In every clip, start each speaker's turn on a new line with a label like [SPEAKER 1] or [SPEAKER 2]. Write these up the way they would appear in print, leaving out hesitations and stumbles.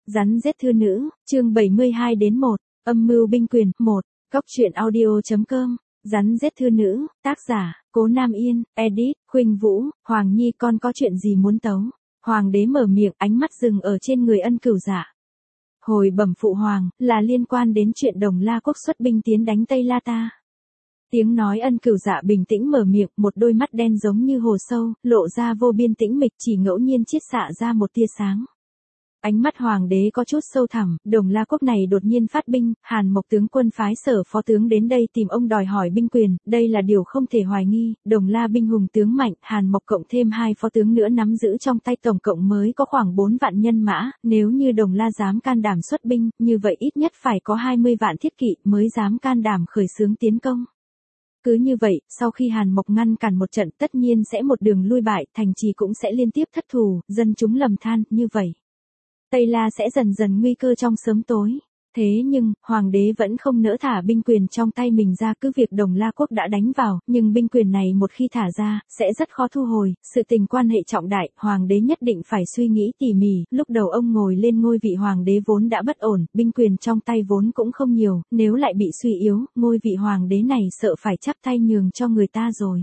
[SPEAKER 1] Rắn giết thư nữ, chương 72-1, âm mưu binh quyền, 1, góc truyện audio.com, Rắn giết thư nữ, tác giả, Cố Nam Yên, edit, Khuynh Vũ, Hoàng Nhi con có chuyện gì muốn tấu. Hoàng đế mở miệng, ánh mắt dừng ở trên người Ân Cửu Dạ. Hồi bẩm phụ hoàng, là liên quan đến chuyện Đồng La quốc xuất binh tiến đánh Tây La ta. Tiếng nói Ân Cửu Dạ bình tĩnh mở miệng, một đôi mắt đen giống như hồ sâu, lộ ra vô biên tĩnh mịch, chỉ ngẫu nhiên chiết xạ ra một tia sáng. Ánh mắt hoàng đế có chút sâu thẳm, Đồng La quốc này đột nhiên phát binh, Hàn Mộc tướng quân phái Sở phó tướng đến đây tìm ông đòi hỏi binh quyền, đây là điều không thể hoài nghi, Đồng La binh hùng tướng mạnh, Hàn Mộc cộng thêm 2 phó tướng nữa nắm giữ trong tay tổng cộng mới có khoảng 4 vạn nhân mã, nếu như Đồng La dám can đảm xuất binh, như vậy ít nhất phải có 20 vạn thiết kỵ mới dám can đảm khởi xướng tiến công. Cứ như vậy, sau khi Hàn Mộc ngăn cản một trận tất nhiên sẽ một đường lui bại, thành trì cũng sẽ liên tiếp thất thủ, dân chúng lầm than, như vậy Tây La sẽ dần dần nguy cơ trong sớm tối. Thế nhưng, hoàng đế vẫn không nỡ thả binh quyền trong tay mình ra, cứ việc Đồng La quốc đã đánh vào, nhưng binh quyền này một khi thả ra, sẽ rất khó thu hồi, sự tình quan hệ trọng đại, hoàng đế nhất định phải suy nghĩ tỉ mỉ, lúc đầu ông ngồi lên ngôi vị hoàng đế vốn đã bất ổn, binh quyền trong tay vốn cũng không nhiều, nếu lại bị suy yếu, ngôi vị hoàng đế này sợ phải chắp tay nhường cho người ta rồi.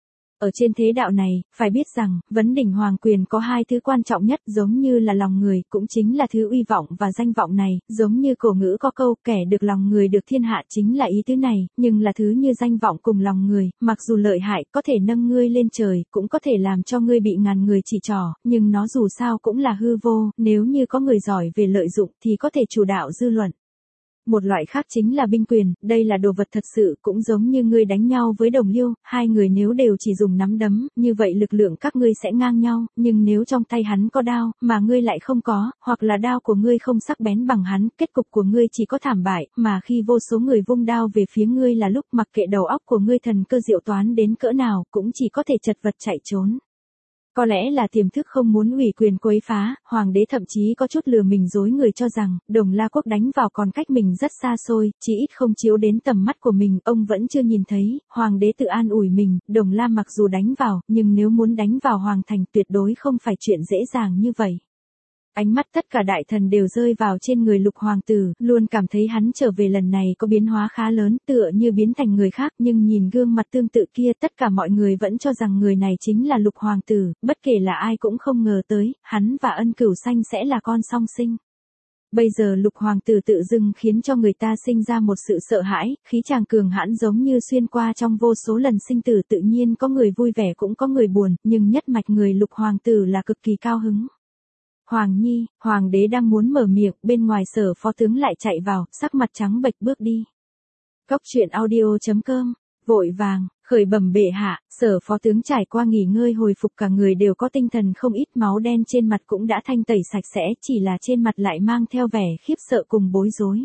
[SPEAKER 1] Ở trên thế đạo này, phải biết rằng, vấn đỉnh hoàng quyền có 2 thứ quan trọng nhất, giống như là lòng người, cũng chính là thứ uy vọng và danh vọng này, giống như cổ ngữ có câu, kẻ được lòng người được thiên hạ, chính là ý tứ này, nhưng là thứ như danh vọng cùng lòng người, mặc dù lợi hại, có thể nâng ngươi lên trời, cũng có thể làm cho ngươi bị ngàn người chỉ trỏ, nhưng nó dù sao cũng là hư vô, nếu như có người giỏi về lợi dụng thì có thể chủ đạo dư luận. Một loại khác chính là binh quyền, đây là đồ vật thật sự, cũng giống như ngươi đánh nhau với Đồng Liêu, 2 người nếu đều chỉ dùng nắm đấm, như vậy lực lượng các ngươi sẽ ngang nhau, nhưng nếu trong tay hắn có đao, mà ngươi lại không có, hoặc là đao của ngươi không sắc bén bằng hắn, kết cục của ngươi chỉ có thảm bại, mà khi vô số người vung đao về phía ngươi là lúc mặc kệ đầu óc của ngươi thần cơ diệu toán đến cỡ nào, cũng chỉ có thể chật vật chạy trốn. Có lẽ là tiềm thức không muốn ủy quyền quấy phá, hoàng đế thậm chí có chút lừa mình dối người cho rằng, Đồng La quốc đánh vào còn cách mình rất xa xôi, chỉ ít không chiếu đến tầm mắt của mình, ông vẫn chưa nhìn thấy, hoàng đế tự an ủi mình, Đồng La mặc dù đánh vào, nhưng nếu muốn đánh vào hoàng thành tuyệt đối không phải chuyện dễ dàng như vậy. Ánh mắt tất cả đại thần đều rơi vào trên người Lục hoàng tử, luôn cảm thấy hắn trở về lần này có biến hóa khá lớn, tựa như biến thành người khác, nhưng nhìn gương mặt tương tự kia, tất cả mọi người vẫn cho rằng người này chính là Lục hoàng tử, bất kể là ai cũng không ngờ tới, hắn và Ân Cửu Xanh sẽ là con song sinh. Bây giờ Lục hoàng tử tự dưng khiến cho người ta sinh ra một sự sợ hãi, khí chàng cường hãn giống như xuyên qua trong vô số lần sinh tử, tự nhiên có người vui vẻ cũng có người buồn, nhưng nhất mạch người Lục hoàng tử là cực kỳ cao hứng. Hoàng Nhi, hoàng đế đang muốn mở miệng, bên ngoài Sở phó tướng lại chạy vào, sắc mặt trắng bệch bước đi. Góc truyện audio.com, vội vàng, khởi bẩm bệ hạ, Sở phó tướng trải qua nghỉ ngơi hồi phục cả người đều có tinh thần không ít, máu đen trên mặt cũng đã thanh tẩy sạch sẽ, chỉ là trên mặt lại mang theo vẻ khiếp sợ cùng bối rối.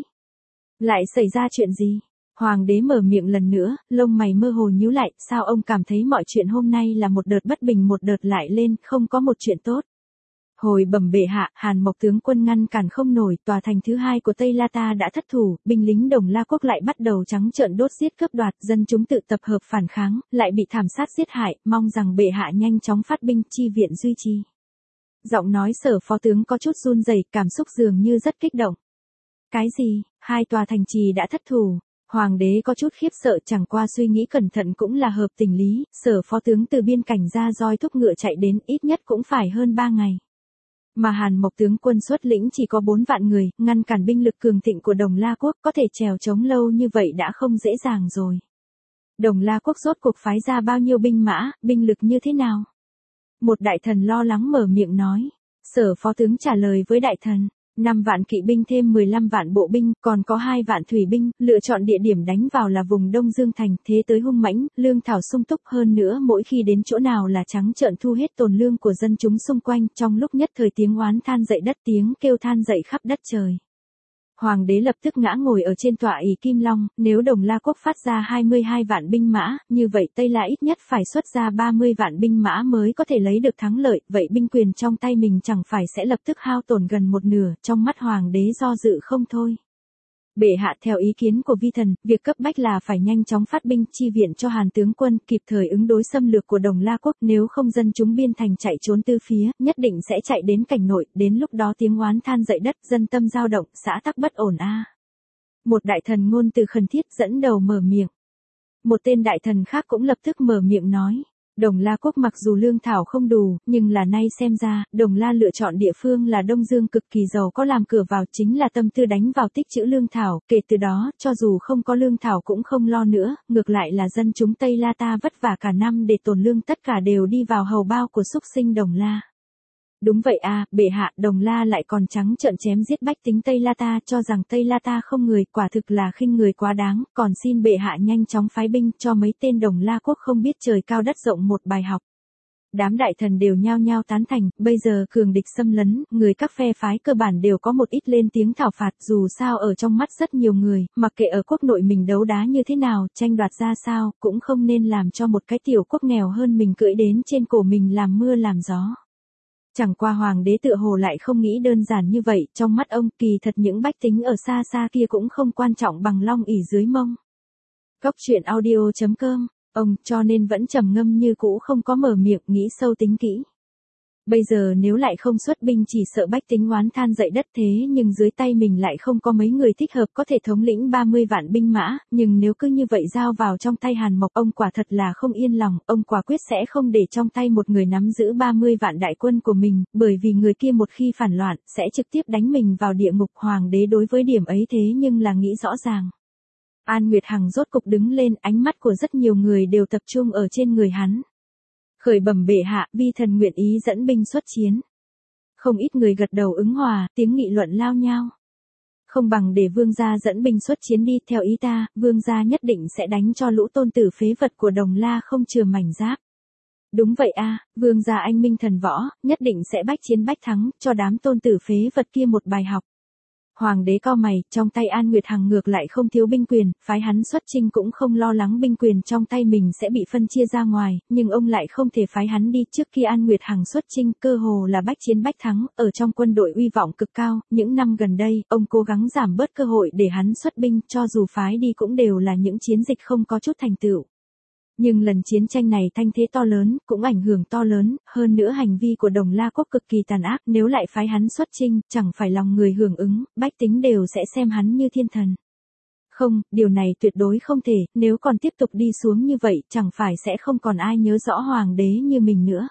[SPEAKER 1] Lại xảy ra chuyện gì? Hoàng đế mở miệng lần nữa, lông mày mơ hồ nhíu lại, sao ông cảm thấy mọi chuyện hôm nay là một đợt bất bình một đợt lại lên, không có một chuyện tốt. Hồi bẩm bệ hạ, Hàn Mộc tướng quân ngăn cản không nổi, tòa thành thứ 2 của Tây La ta đã thất thủ, binh lính Đồng La quốc lại bắt đầu trắng trợn đốt giết cướp đoạt, dân chúng tự tập hợp phản kháng, lại bị thảm sát giết hại, mong rằng bệ hạ nhanh chóng phát binh chi viện duy trì. Giọng nói Sở phó tướng có chút run rẩy, cảm xúc dường như rất kích động. Cái gì? 2 tòa thành trì đã thất thủ? Hoàng đế có chút khiếp sợ, chẳng qua suy nghĩ cẩn thận cũng là hợp tình lý, Sở phó tướng từ biên cảnh ra roi thúc ngựa chạy đến, ít nhất cũng phải hơn 3 ngày. Mà Hàn Mộc tướng quân xuất lĩnh chỉ có 4 vạn người, ngăn cản binh lực cường thịnh của Đồng La quốc, có thể trèo chống lâu như vậy đã không dễ dàng rồi. Đồng La quốc rốt cuộc phái ra bao nhiêu binh mã, binh lực như thế nào? Một đại thần lo lắng mở miệng nói. Sở phó tướng trả lời với đại thần, 5 vạn kỵ binh thêm 15 vạn bộ binh, còn có 2 vạn thủy binh, lựa chọn địa điểm đánh vào là vùng Đông Dương Thành, thế tới hung mãnh, lương thảo sung túc, hơn nữa mỗi khi đến chỗ nào là trắng trợn thu hết tồn lương của dân chúng xung quanh, trong lúc nhất thời tiếng oán than dậy đất, tiếng kêu than dậy khắp đất trời. Hoàng đế lập tức ngã ngồi ở trên tọa ỷ Kim Long, nếu Đồng La quốc phát ra 22 vạn binh mã, như vậy Tây La ít nhất phải xuất ra 30 vạn binh mã mới có thể lấy được thắng lợi, vậy binh quyền trong tay mình chẳng phải sẽ lập tức hao tổn gần một nửa, trong mắt hoàng đế do dự không thôi. Bệ hạ theo ý kiến của vi thần, việc cấp bách là phải nhanh chóng phát binh chi viện cho Hàn tướng quân, kịp thời ứng đối xâm lược của Đồng La quốc, nếu không dân chúng biên thành chạy trốn tứ phía, nhất định sẽ chạy đến cảnh nội, đến lúc đó tiếng oán than dậy đất, dân tâm dao động, xã tắc bất ổn a. Một đại thần ngôn từ khẩn thiết dẫn đầu mở miệng. Một tên đại thần khác cũng lập tức mở miệng nói. Đồng La quốc mặc dù lương thảo không đủ, nhưng là nay xem ra, Đồng La lựa chọn địa phương là Đông Dương cực kỳ giàu có, làm cửa vào chính là tâm tư đánh vào tích trữ lương thảo, kể từ đó, cho dù không có lương thảo cũng không lo nữa, ngược lại là dân chúng Tây La ta vất vả cả năm để tồn lương, tất cả đều đi vào hầu bao của súc sinh Đồng La. Đúng vậy à, bệ hạ, Đồng La lại còn trắng trợn chém giết bách tính Tây La ta, cho rằng Tây La ta không người, quả thực là khinh người quá đáng, còn xin bệ hạ nhanh chóng phái binh cho mấy tên Đồng La quốc không biết trời cao đất rộng một bài học. Đám đại thần đều nhao nhao tán thành, bây giờ cường địch xâm lấn, người các phe phái cơ bản đều có một ít lên tiếng thảo phạt, dù sao ở trong mắt rất nhiều người, mặc kệ ở quốc nội mình đấu đá như thế nào, tranh đoạt ra sao, cũng không nên làm cho một cái tiểu quốc nghèo hơn mình cưỡi đến trên cổ mình làm mưa làm gió. Chẳng qua hoàng đế tựa hồ lại không nghĩ đơn giản như vậy, trong mắt ông kỳ thật những bách tính ở xa xa kia cũng không quan trọng bằng long ỷ dưới mông. Góc truyện audio.com, ông cho nên vẫn trầm ngâm như cũ không có mở miệng nghĩ sâu tính kỹ. Bây giờ nếu lại không xuất binh chỉ sợ bách tính oán than dậy đất, thế nhưng dưới tay mình lại không có mấy người thích hợp có thể thống lĩnh 30 vạn binh mã, nhưng nếu cứ như vậy giao vào trong tay Hàn Mộc, ông quả thật là không yên lòng, ông quả quyết sẽ không để trong tay một người nắm giữ 30 vạn đại quân của mình, bởi vì người kia một khi phản loạn, sẽ trực tiếp đánh mình vào địa ngục. Hoàng đế đối với điểm ấy thế nhưng là nghĩ rõ ràng. An Nguyệt Hằng rốt cục đứng lên, ánh mắt của rất nhiều người đều tập trung ở trên người hắn. Khởi bẩm bệ hạ, vi thần nguyện ý dẫn binh xuất chiến. Không ít người gật đầu ứng hòa, tiếng nghị luận lao nhao. Không bằng để vương gia dẫn binh xuất chiến đi, theo ý ta, vương gia nhất định sẽ đánh cho lũ tôn tử phế vật của Đồng La không chừa mảnh giáp. Đúng vậy a, vương gia anh minh thần võ, nhất định sẽ bách chiến bách thắng, cho đám tôn tử phế vật kia một bài học. Hoàng đế cau mày, trong tay An Nguyệt Hằng ngược lại không thiếu binh quyền, phái hắn xuất chinh cũng không lo lắng binh quyền trong tay mình sẽ bị phân chia ra ngoài, nhưng ông lại không thể phái hắn đi. Trước khi An Nguyệt Hằng xuất chinh cơ hồ là bách chiến bách thắng, ở trong quân đội uy vọng cực cao, những năm gần đây, ông cố gắng giảm bớt cơ hội để hắn xuất binh, cho dù phái đi cũng đều là những chiến dịch không có chút thành tựu. Nhưng lần chiến tranh này thanh thế to lớn, cũng ảnh hưởng to lớn, hơn nữa hành vi của Đồng La quốc cực kỳ tàn ác, nếu lại phái hắn xuất chinh, chẳng phải lòng người hưởng ứng, bách tính đều sẽ xem hắn như thiên thần. Không, điều này tuyệt đối không thể, nếu còn tiếp tục đi xuống như vậy, chẳng phải sẽ không còn ai nhớ rõ hoàng đế như mình nữa.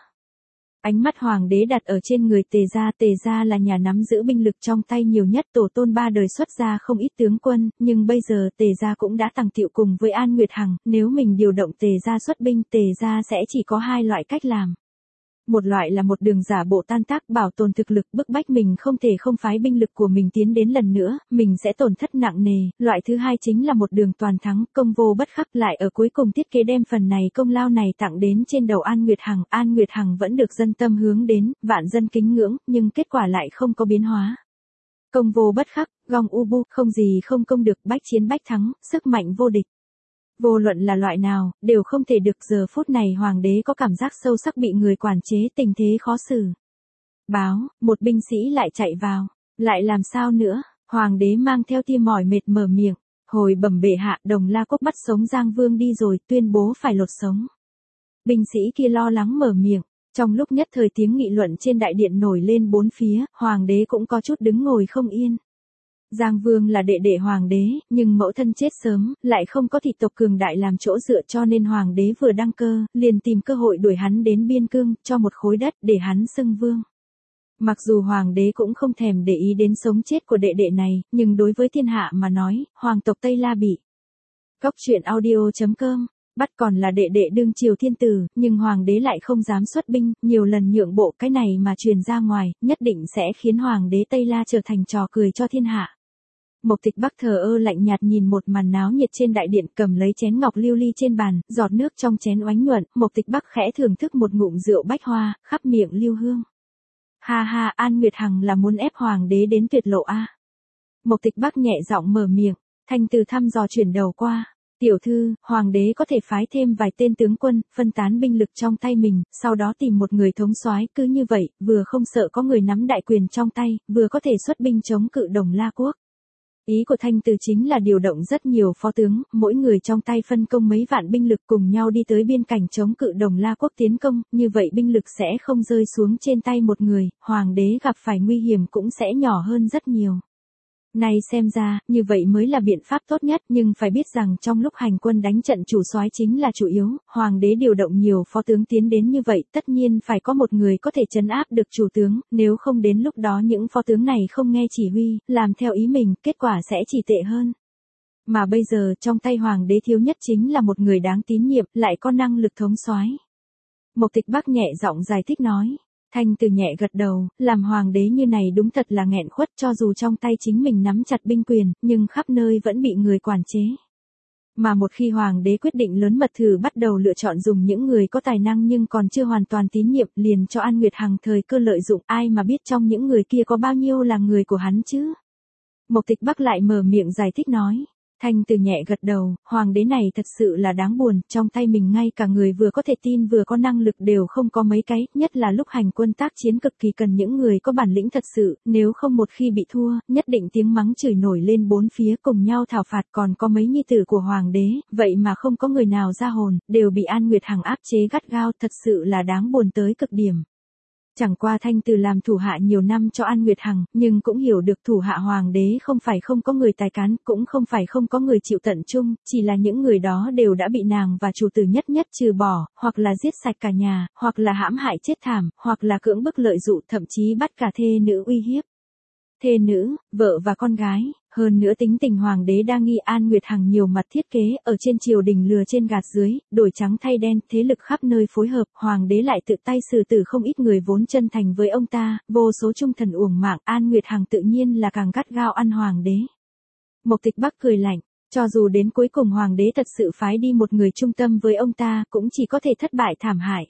[SPEAKER 1] Ánh mắt hoàng đế đặt ở trên người Tề gia là nhà nắm giữ binh lực trong tay nhiều nhất, tổ tôn 3 đời xuất ra không ít tướng quân, nhưng bây giờ Tề gia cũng đã tàng tiệu cùng với An Nguyệt Hằng, nếu mình điều động Tề gia xuất binh, Tề gia sẽ chỉ có hai loại cách làm. Một loại là một đường giả bộ tan tác bảo tồn thực lực, bức bách mình không thể không phái binh lực của mình tiến đến lần nữa, mình sẽ tổn thất nặng nề. Loại thứ hai chính là một đường toàn thắng, công vô bất khắc, lại ở cuối cùng thiết kế đem phần này công lao này tặng đến trên đầu An Nguyệt Hằng. An Nguyệt Hằng vẫn được dân tâm hướng đến, vạn dân kính ngưỡng, nhưng kết quả lại không có biến hóa. Công vô bất khắc, gong ubu, không gì không công được, bách chiến bách thắng, sức mạnh vô địch. Vô luận là loại nào, đều không thể được. Giờ phút này hoàng đế có cảm giác sâu sắc bị người quản chế, tình thế khó xử. Báo, một binh sĩ lại chạy vào. Lại làm sao nữa? Hoàng đế mang theo tia mỏi mệt mở miệng. Hồi bẩm bệ hạ, Đồng La quốc bắt sống Giang Vương đi rồi, tuyên bố phải lột sống. Binh sĩ kia lo lắng mở miệng. Trong lúc nhất thời tiếng nghị luận trên đại điện nổi lên bốn phía, hoàng đế cũng có chút đứng ngồi không yên. Giang Vương là đệ đệ hoàng đế, nhưng mẫu thân chết sớm, lại không có thị tộc cường đại làm chỗ dựa, cho nên hoàng đế vừa đăng cơ, liền tìm cơ hội đuổi hắn đến biên cương, cho một khối đất để hắn xưng vương. Mặc dù hoàng đế cũng không thèm để ý đến sống chết của đệ đệ này, nhưng đối với thiên hạ mà nói, hoàng tộc Tây La bị. Góc truyện audio.com, bắt còn là đệ đệ đương triều thiên tử, nhưng hoàng đế lại không dám xuất binh, nhiều lần nhượng bộ, cái này mà truyền ra ngoài, nhất định sẽ khiến hoàng đế Tây La trở thành trò cười cho thiên hạ. Mộc Tịch Bắc thờ ơ lạnh nhạt nhìn một màn náo nhiệt trên đại điện, cầm lấy chén ngọc lưu ly trên bàn, giọt nước trong chén oánh nhuận, Mộc Tịch Bắc khẽ thưởng thức một ngụm rượu bách hoa, khắp miệng lưu hương. Ha ha, An Nguyệt Hằng là muốn ép hoàng đế đến tuyệt lộ a. Mộc Tịch Bắc nhẹ giọng mở miệng, Thanh Từ thăm dò chuyển đầu qua. Tiểu thư, hoàng đế có thể phái thêm vài tên tướng quân, phân tán binh lực trong tay mình, sau đó tìm một người thống soái, cứ như vậy, vừa không sợ có người nắm đại quyền trong tay, vừa có thể xuất binh chống cự Đồng La quốc. Ý của Thanh Từ chính là điều động rất nhiều phó tướng, mỗi người trong tay phân công mấy vạn binh lực cùng nhau đi tới biên cảnh chống cự Đồng La quốc tiến công, như vậy binh lực sẽ không rơi xuống trên tay một người, hoàng đế gặp phải nguy hiểm cũng sẽ nhỏ hơn rất nhiều. Này xem ra, như vậy mới là biện pháp tốt nhất, nhưng phải biết rằng trong lúc hành quân đánh trận chủ soái chính là chủ yếu, hoàng đế điều động nhiều phó tướng tiến đến như vậy, tất nhiên phải có một người có thể trấn áp được chủ tướng, nếu không đến lúc đó những phó tướng này không nghe chỉ huy, làm theo ý mình, kết quả sẽ chỉ tệ hơn. Mà bây giờ trong tay hoàng đế thiếu nhất chính là một người đáng tín nhiệm, lại có năng lực thống soái. Mộc Tịch Bắc nhẹ giọng giải thích nói. Thanh Từ nhẹ gật đầu, làm hoàng đế như này đúng thật là nghẹn khuất, cho dù trong tay chính mình nắm chặt binh quyền, nhưng khắp nơi vẫn bị người quản chế. Mà một khi hoàng đế quyết định lớn mật thử bắt đầu lựa chọn dùng những người có tài năng nhưng còn chưa hoàn toàn tín nhiệm, liền cho An Nguyệt Hằng thời cơ lợi dụng, ai mà biết trong những người kia có bao nhiêu là người của hắn chứ. Mộc Tịch Bắc lại mở miệng giải thích nói. Thanh Từ nhẹ gật đầu, hoàng đế này thật sự là đáng buồn, trong tay mình ngay cả người vừa có thể tin vừa có năng lực đều không có mấy cái, nhất là lúc hành quân tác chiến cực kỳ cần những người có bản lĩnh thật sự, nếu không một khi bị thua, nhất định tiếng mắng chửi nổi lên bốn phía cùng nhau thảo phạt, còn có mấy nhi tử của hoàng đế, vậy mà không có người nào ra hồn, đều bị An Nguyệt Hằng áp chế gắt gao, thật sự là đáng buồn tới cực điểm. Chẳng qua Thanh Từ làm thủ hạ nhiều năm cho An Nguyệt Hằng, nhưng cũng hiểu được thủ hạ hoàng đế không phải không có người tài cán, cũng không phải không có người chịu tận trung, chỉ là những người đó đều đã bị nàng và chủ tử nhất nhất trừ bỏ, hoặc là giết sạch cả nhà, hoặc là hãm hại chết thảm, hoặc là cưỡng bức lợi dụ, thậm chí bắt cả thê nữ uy hiếp. Thê nữ, vợ và con gái, hơn nữa tính tình hoàng đế đa nghi, An Nguyệt Hằng nhiều mặt thiết kế, ở trên triều đình lừa trên gạt dưới, đổi trắng thay đen, thế lực khắp nơi phối hợp, hoàng đế lại tự tay xử tử không ít người vốn chân thành với ông ta, vô số trung thần uổng mạng, An Nguyệt Hằng tự nhiên là càng gắt gao ăn hoàng đế. Mộc Tịch Bắc cười lạnh, cho dù đến cuối cùng hoàng đế thật sự phái đi một người trung tâm với ông ta, cũng chỉ có thể thất bại thảm hại.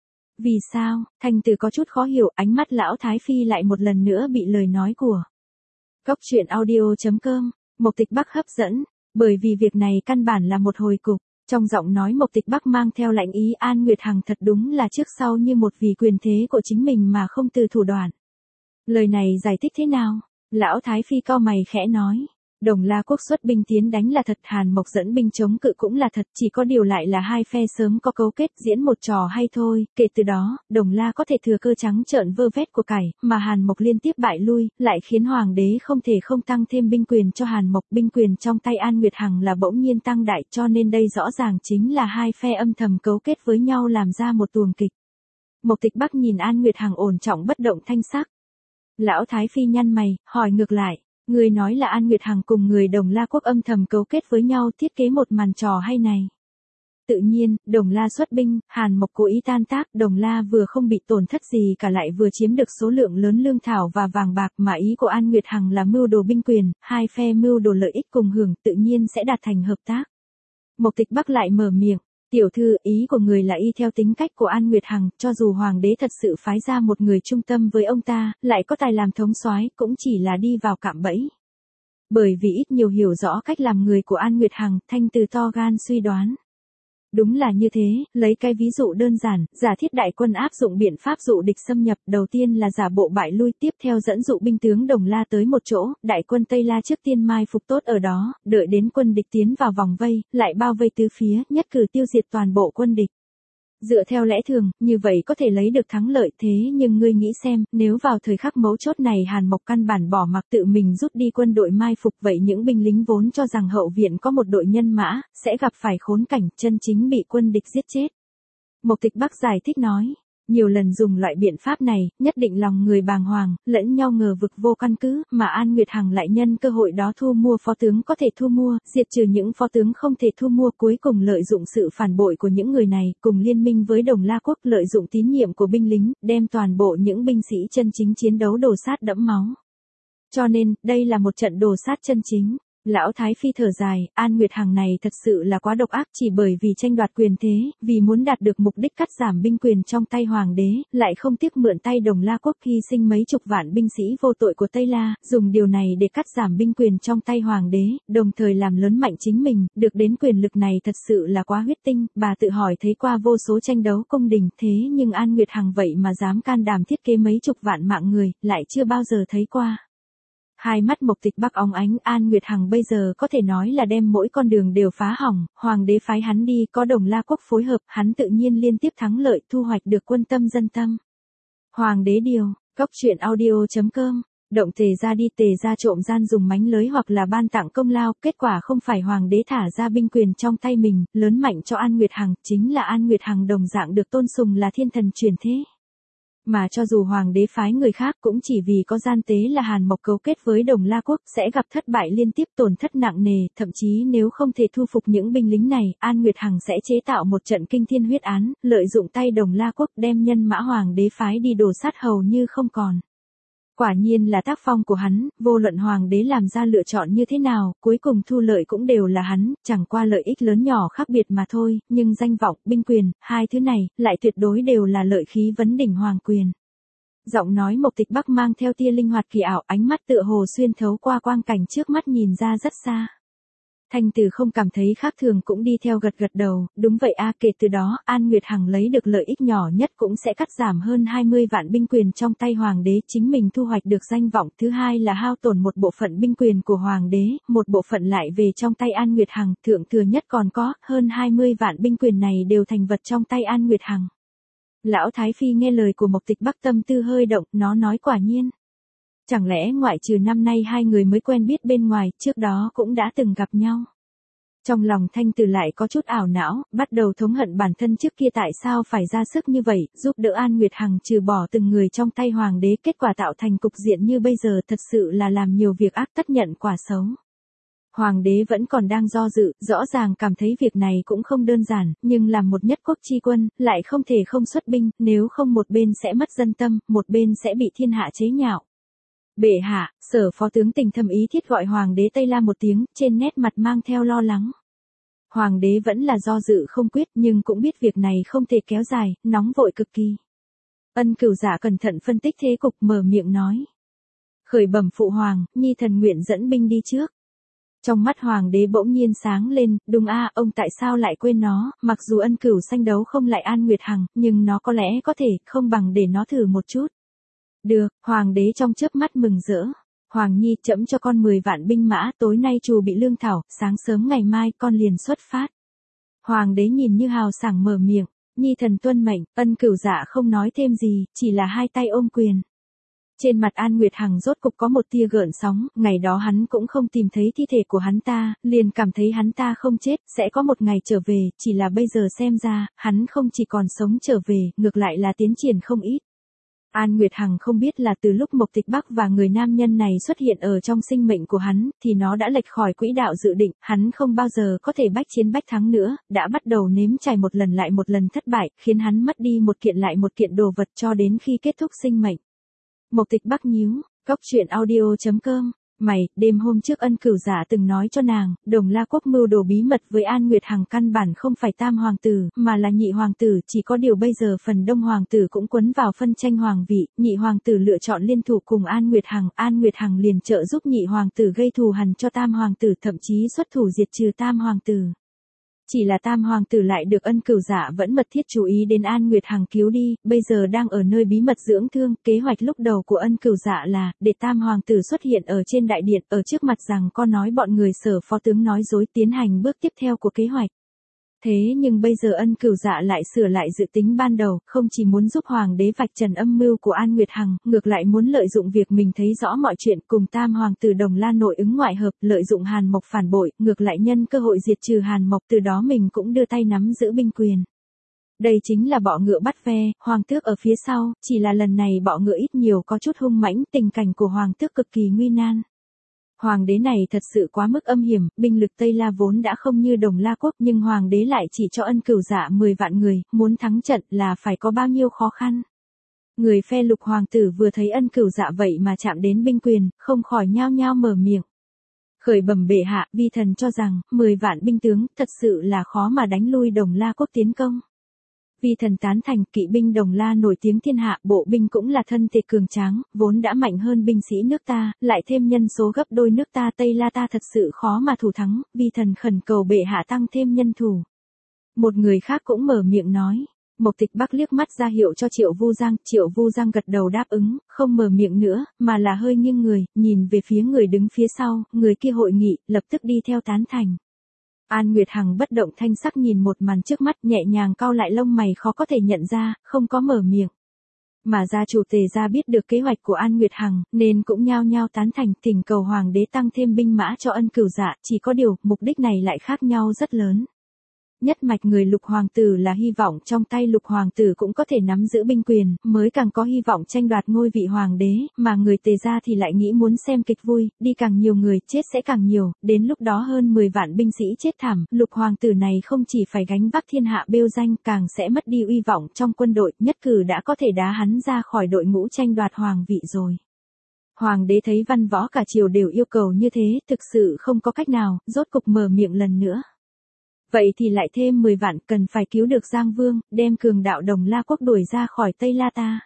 [SPEAKER 1] Vì sao? Thanh Từ có chút khó hiểu, ánh mắt lão Thái Phi lại một lần nữa bị lời nói của Cốc truyện audio.com, Mộc Tịch Bắc hấp dẫn, bởi vì việc này căn bản là một hồi cục, trong giọng nói Mộc Tịch Bắc mang theo lạnh ý, An Nguyệt Hằng thật đúng là trước sau như một vì quyền thế của chính mình mà không từ thủ đoạn. Lời này giải thích thế nào? Lão Thái Phi cau mày khẽ nói. Đồng La quốc xuất binh tiến đánh là thật, Hàn Mộc dẫn binh chống cự cũng là thật, chỉ có điều lại là hai phe sớm có cấu kết diễn một trò hay thôi, kể từ đó, Đồng La có thể thừa cơ trắng trợn vơ vét của cải, mà Hàn Mộc liên tiếp bại lui, lại khiến hoàng đế không thể không tăng thêm binh quyền cho Hàn Mộc, binh quyền trong tay An Nguyệt Hằng là bỗng nhiên tăng đại, cho nên đây rõ ràng chính là hai phe âm thầm cấu kết với nhau làm ra một tuồng kịch. Mộc Tịch Bắc nhìn An Nguyệt Hằng ổn trọng bất động thanh sắc. Lão Thái Phi nhăn mày, hỏi ngược lại. Người nói là An Nguyệt Hằng cùng người Đồng La quốc âm thầm cấu kết với nhau thiết kế một màn trò hay này. Tự nhiên, Đồng La xuất binh, Hàn Mộc cố ý tan tác, Đồng La vừa không bị tổn thất gì cả lại vừa chiếm được số lượng lớn lương thảo và vàng bạc, mà ý của An Nguyệt Hằng là mưu đồ binh quyền, hai phe mưu đồ lợi ích cùng hưởng, tự nhiên sẽ đạt thành hợp tác. Mộc Tịch Bắc lại mở miệng. Tiểu thư, ý của người là y theo tính cách của An Nguyệt Hằng, cho dù hoàng đế thật sự phái ra một người trung tâm với ông ta, lại có tài làm thống soái, cũng chỉ là đi vào cạm bẫy. Bởi vì ít nhiều hiểu rõ cách làm người của An Nguyệt Hằng, Thanh Từ to gan suy đoán. Đúng là như thế, lấy cái ví dụ đơn giản, giả thiết đại quân áp dụng biện pháp dụ địch xâm nhập, đầu tiên là giả bộ bại lui, tiếp theo dẫn dụ binh tướng Đồng La tới một chỗ, đại quân Tây La trước tiên mai phục tốt ở đó, đợi đến quân địch tiến vào vòng vây, lại bao vây tứ phía, nhất cử tiêu diệt toàn bộ quân địch. Dựa theo lẽ thường, như vậy có thể lấy được thắng lợi, thế nhưng ngươi nghĩ xem, nếu vào thời khắc mấu chốt này Hàn Mộc căn bản bỏ mặc tự mình rút đi quân đội mai phục, vậy những binh lính vốn cho rằng hậu viện có một đội nhân mã, sẽ gặp phải khốn cảnh chân chính bị quân địch giết chết. Mộc Tịch Bắc giải thích nói. Nhiều lần dùng loại biện pháp này, nhất định lòng người bàng hoàng, lẫn nhau ngờ vực vô căn cứ, mà An Nguyệt Hằng lại nhân cơ hội đó thu mua phó tướng có thể thu mua, diệt trừ những phó tướng không thể thu mua, cuối cùng lợi dụng sự phản bội của những người này, cùng liên minh với Đồng La quốc, lợi dụng tín nhiệm của binh lính, đem toàn bộ những binh sĩ chân chính chiến đấu đổ sát đẫm máu. Cho nên, đây là một trận đổ sát chân chính. Lão Thái Phi thở dài, An Nguyệt Hằng này thật sự là quá độc ác, chỉ bởi vì tranh đoạt quyền thế, vì muốn đạt được mục đích cắt giảm binh quyền trong tay hoàng đế, lại không tiếc mượn tay Đồng La quốc hy sinh mấy chục vạn binh sĩ vô tội của Tây La, dùng điều này để cắt giảm binh quyền trong tay hoàng đế, đồng thời làm lớn mạnh chính mình, được đến quyền lực này thật sự là quá huyết tinh, bà tự hỏi thấy qua vô số tranh đấu cung đình, thế nhưng An Nguyệt Hằng vậy mà dám can đảm thiết kế mấy chục vạn mạng người, lại chưa bao giờ thấy qua. Hai mắt Mộc Tịch Bắc óng ánh, An Nguyệt Hằng bây giờ có thể nói là đem mỗi con đường đều phá hỏng, hoàng đế phái hắn đi có Đồng La Quốc phối hợp, hắn tự nhiên liên tiếp thắng lợi thu hoạch được quân tâm dân tâm. Hoàng đế điều, Cốc truyện audio.com, động tề ra đi tề ra trộm gian dùng mánh lới hoặc là ban tặng công lao, kết quả không phải hoàng đế thả ra binh quyền trong tay mình, lớn mạnh cho An Nguyệt Hằng, chính là An Nguyệt Hằng đồng dạng được tôn sùng là thiên thần truyền thế. Mà cho dù hoàng đế phái người khác cũng chỉ vì có gian tế là Hàn Mộc cấu kết với Đồng La Quốc sẽ gặp thất bại liên tiếp tổn thất nặng nề, thậm chí nếu không thể thu phục những binh lính này, An Nguyệt Hằng sẽ chế tạo một trận kinh thiên huyết án, lợi dụng tay Đồng La Quốc đem nhân mã hoàng đế phái đi đổ sát hầu như không còn. Quả nhiên là tác phong của hắn, vô luận hoàng đế làm ra lựa chọn như thế nào, cuối cùng thu lợi cũng đều là hắn, chẳng qua lợi ích lớn nhỏ khác biệt mà thôi, nhưng danh vọng, binh quyền, hai thứ này, lại tuyệt đối đều là lợi khí vấn đỉnh hoàng quyền. Giọng nói Mộc Tịch Bắc mang theo tia linh hoạt kỳ ảo, ánh mắt tựa hồ xuyên thấu qua quang cảnh trước mắt nhìn ra rất xa. Thanh Từ không cảm thấy khác thường cũng đi theo gật gật đầu, đúng vậy a, kể từ đó, An Nguyệt Hằng lấy được lợi ích nhỏ nhất cũng sẽ cắt giảm hơn 20 vạn binh quyền trong tay hoàng đế, chính mình thu hoạch được danh vọng, thứ hai là hao tổn một bộ phận binh quyền của hoàng đế, một bộ phận lại về trong tay An Nguyệt Hằng, thượng thừa nhất còn có, hơn 20 vạn binh quyền này đều thành vật trong tay An Nguyệt Hằng. Lão Thái Phi nghe lời của Mộc Tịch Bắc tâm tư hơi động, nó nói quả nhiên. Chẳng lẽ ngoại trừ năm nay hai người mới quen biết bên ngoài, trước đó cũng đã từng gặp nhau. Trong lòng Thanh Từ lại có chút ảo não, bắt đầu thống hận bản thân trước kia tại sao phải ra sức như vậy, giúp đỡ An Nguyệt Hằng trừ bỏ từng người trong tay hoàng đế, kết quả tạo thành cục diện như bây giờ thật sự là làm nhiều việc ác tất nhận quả xấu. Hoàng đế vẫn còn đang do dự, rõ ràng cảm thấy việc này cũng không đơn giản, nhưng làm một nhất quốc chi quân, lại không thể không xuất binh, nếu không một bên sẽ mất dân tâm, một bên sẽ bị thiên hạ chế nhạo. Bệ hạ, Sở Phó tướng Tình thầm ý thiết gọi hoàng đế Tây La một tiếng, trên nét mặt mang theo lo lắng. Hoàng đế vẫn là do dự không quyết, nhưng cũng biết việc này không thể kéo dài, nóng vội cực kỳ. Ân Cửu Dạ cẩn thận phân tích thế cục, mở miệng nói. Khởi bẩm phụ hoàng, nhi thần nguyện dẫn binh đi trước. Trong mắt hoàng đế bỗng nhiên sáng lên, đúng a, ông tại sao lại quên nó, mặc dù Ân Cửu sanh đấu không lại An Nguyệt Hằng, nhưng nó có lẽ có thể, không bằng để nó thử một chút. Được, hoàng đế trong chớp mắt mừng rỡ. Hoàng nhi, trẫm cho con 10 vạn binh mã, tối nay trù bị lương thảo, sáng sớm ngày mai con liền xuất phát. Hoàng đế nhìn như hào sảng mở miệng, nhi thần tuân mệnh, Ân Cửu Dạ không nói thêm gì, chỉ là hai tay ôm quyền. Trên mặt An Nguyệt Hằng rốt cục có một tia gợn sóng, ngày đó hắn cũng không tìm thấy thi thể của hắn ta, liền cảm thấy hắn ta không chết, sẽ có một ngày trở về, chỉ là bây giờ xem ra, hắn không chỉ còn sống trở về, ngược lại là tiến triển không ít. An Nguyệt Hằng không biết là từ lúc Mộc Tịch Bắc và người nam nhân này xuất hiện ở trong sinh mệnh của hắn, thì nó đã lệch khỏi quỹ đạo dự định, hắn không bao giờ có thể bách chiến bách thắng nữa, đã bắt đầu nếm trải một lần lại một lần thất bại, khiến hắn mất đi một kiện lại một kiện đồ vật cho đến khi kết thúc sinh mệnh. Mộc Tịch Bắc nhíu, Cốc truyện audio.com. Mày, đêm hôm trước Ân Cửu Dạ từng nói cho nàng, Đồng La Quốc mưu đồ bí mật với An Nguyệt Hằng căn bản không phải tam hoàng tử, mà là nhị hoàng tử, chỉ có điều bây giờ phần đông hoàng tử cũng quấn vào phân tranh hoàng vị, nhị hoàng tử lựa chọn liên thủ cùng An Nguyệt Hằng liền trợ giúp nhị hoàng tử gây thù hằn cho tam hoàng tử, thậm chí xuất thủ diệt trừ tam hoàng tử. Chỉ là tam hoàng tử lại được Ân Cửu Dạ vẫn mật thiết chú ý đến An Nguyệt Hằng cứu đi, bây giờ đang ở nơi bí mật dưỡng thương, kế hoạch lúc đầu của Ân Cửu Dạ là, để tam hoàng tử xuất hiện ở trên đại điện, ở trước mặt rằng con nói bọn người Sở Phó tướng nói dối, tiến hành bước tiếp theo của kế hoạch. Thế nhưng bây giờ Ân Cửu Dạ lại sửa lại dự tính ban đầu, không chỉ muốn giúp hoàng đế vạch trần âm mưu của An Nguyệt Hằng, ngược lại muốn lợi dụng việc mình thấy rõ mọi chuyện cùng tam hoàng tử Đồng La nội ứng ngoại hợp, lợi dụng Hàn Mộc phản bội, ngược lại nhân cơ hội diệt trừ Hàn Mộc, từ đó mình cũng đưa tay nắm giữ binh quyền. Đây chính là bọ ngựa bắt ve, hoàng tước ở phía sau, chỉ là lần này bọ ngựa ít nhiều có chút hung mãnh, tình cảnh của hoàng tước cực kỳ nguy nan. Hoàng đế này thật sự quá mức âm hiểm, binh lực Tây La vốn đã không như Đồng La Quốc, nhưng hoàng đế lại chỉ cho Ân Cửu Dạ 10 vạn người, muốn thắng trận là phải có bao nhiêu khó khăn. Người phe Lục hoàng tử vừa thấy Ân Cửu Dạ vậy mà chạm đến binh quyền, không khỏi nhao nhao mở miệng. Khởi bẩm bệ hạ, vi thần cho rằng 10 vạn binh tướng thật sự là khó mà đánh lui Đồng La Quốc tiến công. Vi thần tán thành, kỵ binh Đồng La nổi tiếng thiên hạ, bộ binh cũng là thân thể cường tráng, vốn đã mạnh hơn binh sĩ nước ta, lại thêm nhân số gấp đôi nước ta, Tây La ta thật sự khó mà thủ thắng, vi thần khẩn cầu bệ hạ tăng thêm nhân thủ. Một người khác cũng mở miệng nói, Mộc Tịch Bắc liếc mắt ra hiệu cho Triệu Vu Giang gật đầu đáp ứng, không mở miệng nữa, mà là hơi nghiêng người, nhìn về phía người đứng phía sau, người kia hội nghị, lập tức đi theo tán thành. An Nguyệt Hằng bất động thanh sắc nhìn một màn trước mắt, nhẹ nhàng cau lại lông mày khó có thể nhận ra, không có mở miệng. Mà gia chủ Tề gia biết được kế hoạch của An Nguyệt Hằng, nên cũng nhao nhao tán thành, thỉnh cầu hoàng đế tăng thêm binh mã cho Ân Cửu Dạ, chỉ có điều, mục đích này lại khác nhau rất lớn. Nhất mạch người Lục hoàng tử là hy vọng trong tay Lục hoàng tử cũng có thể nắm giữ binh quyền, mới càng có hy vọng tranh đoạt ngôi vị hoàng đế, mà người Tề gia thì lại nghĩ muốn xem kịch vui, đi càng nhiều người, chết sẽ càng nhiều, đến lúc đó hơn 10 vạn binh sĩ chết thảm, Lục hoàng tử này không chỉ phải gánh vác thiên hạ bêu danh, càng sẽ mất đi uy vọng trong quân đội, nhất cử đã có thể đá hắn ra khỏi đội ngũ tranh đoạt hoàng vị rồi. Hoàng đế thấy văn võ cả triều đều yêu cầu như thế, thực sự không có cách nào, rốt cục mở miệng lần nữa. Vậy thì lại thêm 10 vạn, cần phải cứu được Giang Vương, đem cường đạo Đồng La quốc đuổi ra khỏi Tây La ta.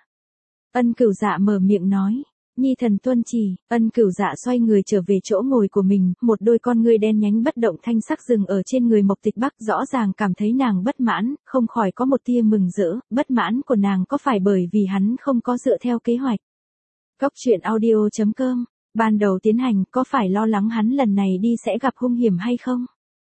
[SPEAKER 1] Ân Cửu Dạ mở miệng nói, nhi thần tuân chỉ. Ân Cửu Dạ xoay người trở về chỗ ngồi của mình, một đôi con ngươi đen nhánh bất động thanh sắc dừng ở trên người Mộc Tịch Bắc, rõ ràng cảm thấy nàng bất mãn, không khỏi có một tia mừng rỡ, bất mãn của nàng có phải bởi vì hắn không có dựa theo kế hoạch. Góc truyện audio.com, ban đầu tiến hành, có phải lo lắng hắn lần này đi sẽ gặp hung hiểm hay không?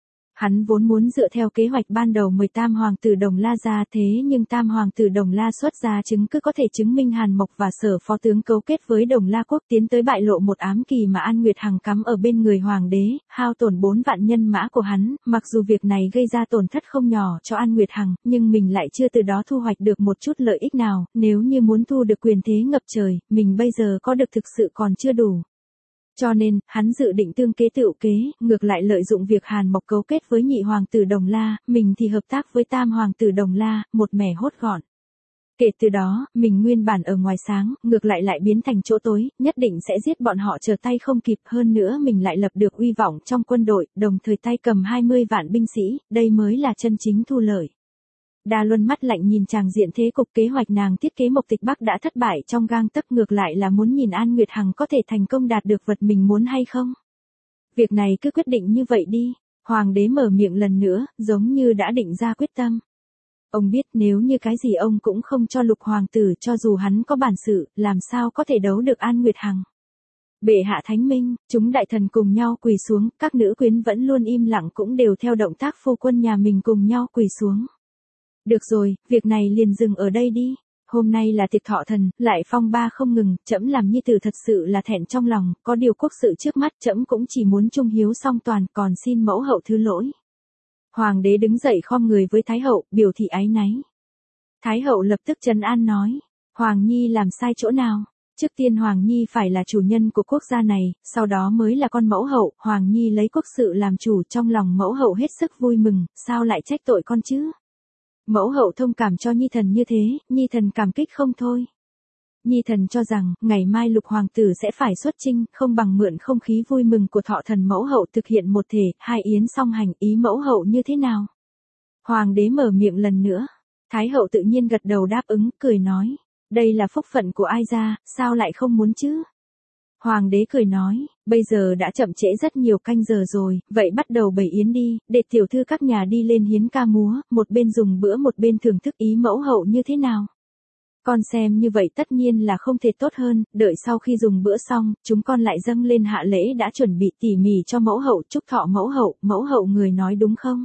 [SPEAKER 1] Hắn vốn muốn dựa theo kế hoạch ban đầu 10 tam hoàng tử Đồng La ra, thế nhưng tam hoàng tử Đồng La xuất ra chứng cứ có thể chứng minh Hàn Mộc và Sở phó tướng cấu kết với Đồng La quốc tiến tới bại lộ một ám kỳ mà An Nguyệt Hằng cắm ở bên người hoàng đế, hao tổn 4 vạn nhân mã của hắn, mặc dù việc này gây ra tổn thất không nhỏ cho An Nguyệt Hằng, nhưng mình lại chưa từ đó thu hoạch được một chút lợi ích nào, nếu như muốn thu được quyền thế ngập trời, mình bây giờ có được thực sự còn chưa đủ. Cho nên, hắn dự định tương kế tựu kế, ngược lại lợi dụng việc Hàn Mộc cấu kết với nhị hoàng tử Đồng La, mình thì hợp tác với tam hoàng tử Đồng La, một mẻ hốt gọn. Kể từ đó, mình nguyên bản ở ngoài sáng, ngược lại lại biến thành chỗ tối, nhất định sẽ giết bọn họ trở tay không kịp, hơn nữa mình lại lập được uy vọng trong quân đội, đồng thời tay cầm 20 vạn binh sĩ, đây mới là chân chính thu lợi. Đa Luân mắt lạnh nhìn chàng diện thế cục, kế hoạch nàng thiết kế Mộc Tịch Bắc đã thất bại trong gang tấc, ngược lại là muốn nhìn An Nguyệt Hằng có thể thành công đạt được vật mình muốn hay không. Việc này cứ quyết định như vậy đi. Hoàng đế mở miệng lần nữa, giống như đã định ra quyết tâm. Ông biết nếu như cái gì ông cũng không cho Lục hoàng tử, cho dù hắn có bản sự, làm sao có thể đấu được An Nguyệt Hằng. Bệ hạ thánh minh, chúng đại thần cùng nhau quỳ xuống, các nữ quyến vẫn luôn im lặng cũng đều theo động tác phu quân nhà mình cùng nhau quỳ xuống. Được rồi, việc này liền dừng ở đây đi. Hôm nay là tiệc thọ thần, lại phong ba không ngừng, trẫm làm nhi tử thật sự là thẹn trong lòng, có điều quốc sự trước mắt trẫm cũng chỉ muốn trung hiếu song toàn, còn xin mẫu hậu thứ lỗi. Hoàng đế đứng dậy khom người với Thái hậu, biểu thị áy náy. Thái hậu lập tức trấn an nói, Hoàng nhi làm sai chỗ nào? Trước tiên Hoàng nhi phải là chủ nhân của quốc gia này, sau đó mới là con mẫu hậu, Hoàng nhi lấy quốc sự làm chủ, trong lòng mẫu hậu hết sức vui mừng, sao lại trách tội con chứ? Mẫu hậu thông cảm cho nhi thần như thế, nhi thần cảm kích không thôi. Nhi thần cho rằng, ngày mai Lục hoàng tử sẽ phải xuất chinh, không bằng mượn không khí vui mừng của thọ thần mẫu hậu thực hiện một thể, hai yến song hành, ý mẫu hậu như thế nào? Hoàng đế mở miệng lần nữa. Thái hậu tự nhiên gật đầu đáp ứng, cười nói. Đây là phúc phận của ai ra, sao lại không muốn chứ? Hoàng đế cười nói, bây giờ đã chậm trễ rất nhiều canh giờ rồi, vậy bắt đầu bày yến đi, để tiểu thư các nhà đi lên hiến ca múa, một bên dùng bữa một bên thưởng thức, ý mẫu hậu như thế nào? Con xem như vậy tất nhiên là không thể tốt hơn, đợi sau khi dùng bữa xong, chúng con lại dâng lên hạ lễ đã chuẩn bị tỉ mỉ cho mẫu hậu, chúc thọ mẫu hậu người nói đúng không?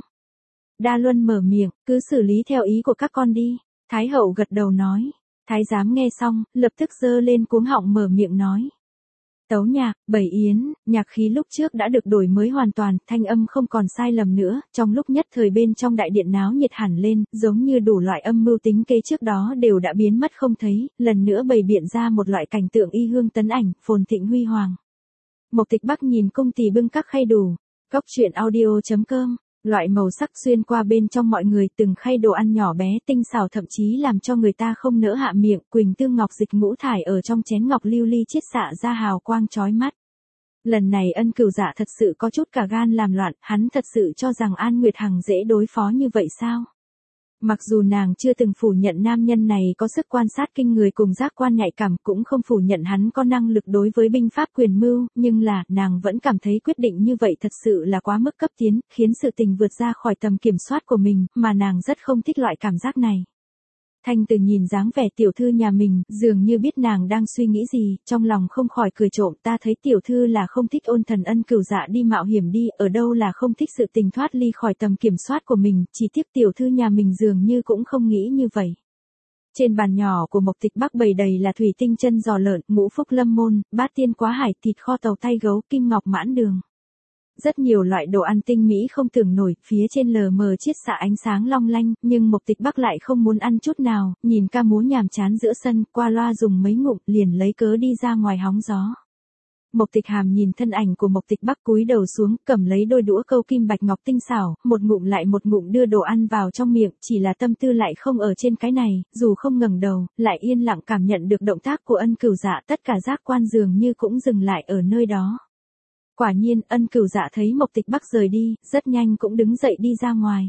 [SPEAKER 1] Đa Luân mở miệng, cứ xử lý theo ý của các con đi. Thái hậu gật đầu nói. Thái giám nghe xong, lập tức giơ lên cuống họng mở miệng nói. Tấu nhạc, bày yến, nhạc khí lúc trước đã được đổi mới hoàn toàn, thanh âm không còn sai lầm nữa, trong lúc nhất thời bên trong đại điện náo nhiệt hẳn lên, giống như đủ loại âm mưu tính kế trước đó đều đã biến mất không thấy, lần nữa bày biện ra một loại cảnh tượng y hương tấn ảnh, phồn thịnh huy hoàng. Mộc Tịch Bắc nhìn cung tỳ bưng các khay đủ, góc truyện audio.com. Loại màu sắc xuyên qua bên trong mọi người, từng khay đồ ăn nhỏ bé tinh xảo thậm chí làm cho người ta không nỡ hạ miệng, quỳnh tương ngọc dịch ngũ thải ở trong chén ngọc lưu ly chiết xạ ra hào quang chói mắt. Lần này Ân Cửu Dạ thật sự có chút cả gan làm loạn, hắn thật sự cho rằng An Nguyệt Hằng dễ đối phó như vậy sao? Mặc dù nàng chưa từng phủ nhận nam nhân này có sức quan sát kinh người cùng giác quan nhạy cảm, cũng không phủ nhận hắn có năng lực đối với binh pháp quyền mưu, nhưng là, nàng vẫn cảm thấy quyết định như vậy thật sự là quá mức cấp tiến, khiến sự tình vượt ra khỏi tầm kiểm soát của mình, mà nàng rất không thích loại cảm giác này. Thanh Từ nhìn dáng vẻ tiểu thư nhà mình, dường như biết nàng đang suy nghĩ gì, trong lòng không khỏi cười trộm, ta thấy tiểu thư là không thích Ôn Thần Ân Cửu Dạ đi mạo hiểm đi, ở đâu là không thích sự tình thoát ly khỏi tầm kiểm soát của mình, chỉ tiếc tiểu thư nhà mình dường như cũng không nghĩ như vậy. Trên bàn nhỏ của Mộc Tịch Bắc bày đầy là thủy tinh chân giò lợn, ngũ phúc lâm môn, bát tiên quá hải, thịt kho tàu tay gấu, kim ngọc mãn đường. Rất nhiều loại đồ ăn tinh mỹ không tưởng nổi, phía trên lờ mờ chiết xạ ánh sáng long lanh, nhưng Mộc Tịch Bắc lại không muốn ăn chút nào, nhìn ca múa nhàm chán giữa sân, qua loa dùng mấy ngụm, liền lấy cớ đi ra ngoài hóng gió. Mộc Tịch Hàm nhìn thân ảnh của Mộc Tịch Bắc cúi đầu xuống, cầm lấy đôi đũa câu kim bạch ngọc tinh xảo, một ngụm lại một ngụm đưa đồ ăn vào trong miệng, chỉ là tâm tư lại không ở trên cái này, dù không ngẩng đầu, lại yên lặng cảm nhận được động tác của Ân Cửu Dạ, tất cả giác quan dường như cũng dừng lại ở nơi đó. Quả nhiên, Ân Cửu Dạ thấy Mộc Tịch Bắc rời đi, rất nhanh cũng đứng dậy đi ra ngoài.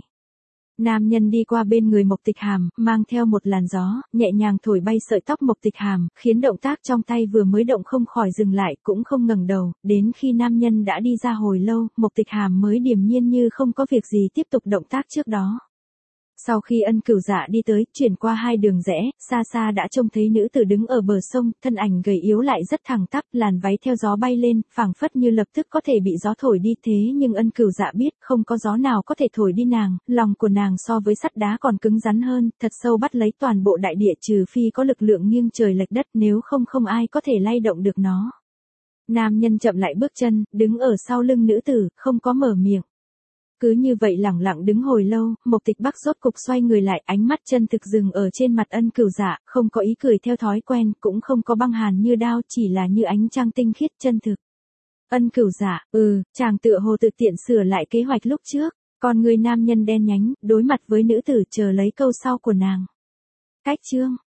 [SPEAKER 1] Nam nhân đi qua bên người Mộc Tịch Hàm, mang theo một làn gió, nhẹ nhàng thổi bay sợi tóc Mộc Tịch Hàm, khiến động tác trong tay vừa mới động không khỏi dừng lại, cũng không ngẩng đầu, đến khi nam nhân đã đi ra hồi lâu, Mộc Tịch Hàm mới điềm nhiên như không có việc gì tiếp tục động tác trước đó. Sau khi Ân Cửu Dạ đi tới, chuyển qua hai đường rẽ, xa xa đã trông thấy nữ tử đứng ở bờ sông, thân ảnh gầy yếu lại rất thẳng tắp, làn váy theo gió bay lên, phảng phất như lập tức có thể bị gió thổi đi, thế nhưng Ân Cửu Dạ biết, không có gió nào có thể thổi đi nàng, lòng của nàng so với sắt đá còn cứng rắn hơn, thật sâu bắt lấy toàn bộ đại địa, trừ phi có lực lượng nghiêng trời lệch đất, nếu không không ai có thể lay động được nó. Nam nhân chậm lại bước chân, đứng ở sau lưng nữ tử, không có mở miệng. Cứ như vậy lẳng lặng đứng hồi lâu, Mộc Tịch Bắc rốt cục xoay người lại, ánh mắt chân thực dừng ở trên mặt Ân Cửu Dạ, không có ý cười theo thói quen, cũng không có băng hàn như đao, chỉ là như ánh trăng tinh khiết chân thực. Ân Cửu Dạ, chàng tựa hồ tự tiện sửa lại kế hoạch lúc trước, còn người nam nhân đen nhánh, đối mặt với nữ tử chờ lấy câu sau của nàng. Cách chương